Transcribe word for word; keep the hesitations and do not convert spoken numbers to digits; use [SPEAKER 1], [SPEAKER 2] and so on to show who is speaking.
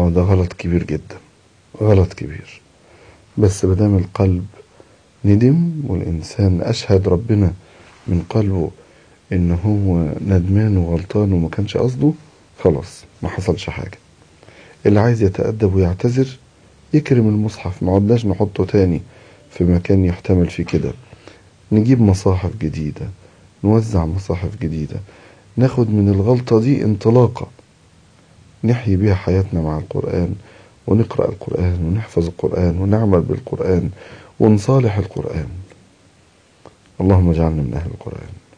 [SPEAKER 1] اه ده غلط كبير جدا، غلط كبير. بس مادام القلب ندم والإنسان أشهد ربنا من قلبه إن هو ندمان وغلطان وما كانش قصده، خلاص ما حصلش حاجة. اللي عايز يتأدب ويعتذر يكرم المصحف، ما عدناش نحطه تاني في مكان يحتمل فيه كده. نجيب مصاحف جديدة، نوزع مصاحف جديدة، ناخد من الغلطة دي انطلاقة نحيي بيها حياتنا مع القرآن، ونقرأ القرآن ونحفظ القرآن ونعمل بالقرآن ونصالح القرآن. اللهم اجعلنا من أهل القرآن.